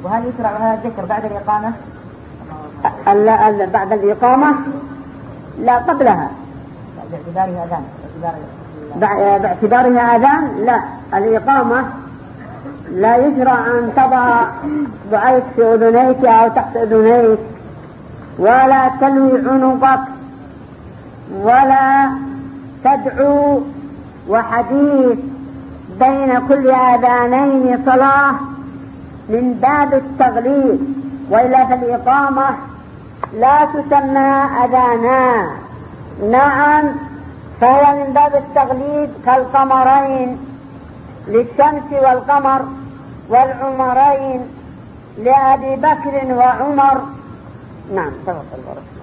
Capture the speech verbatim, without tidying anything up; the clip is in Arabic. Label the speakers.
Speaker 1: وهل يشرع هذا الذكر بعد الإقامة؟
Speaker 2: بعد الإقامة؟ لا، قبلها.
Speaker 1: باعتبارها أذان.
Speaker 2: باعتبارها أذان؟ لا، الإقامة لا يشرع أن تضع ضعيف في أذنيك أو تحت أذنيك، ولا تلوي عنقك، ولا تدعو، وحديث بين كل آذانين صلاة من باب التغليظ، وإلا فالإقامة لا تسمى أذانا. نعم، فهي من باب التغليظ كالقمرين للشمس والقمر، والعمرين لأبي بكر وعمر. نعم، تفضل.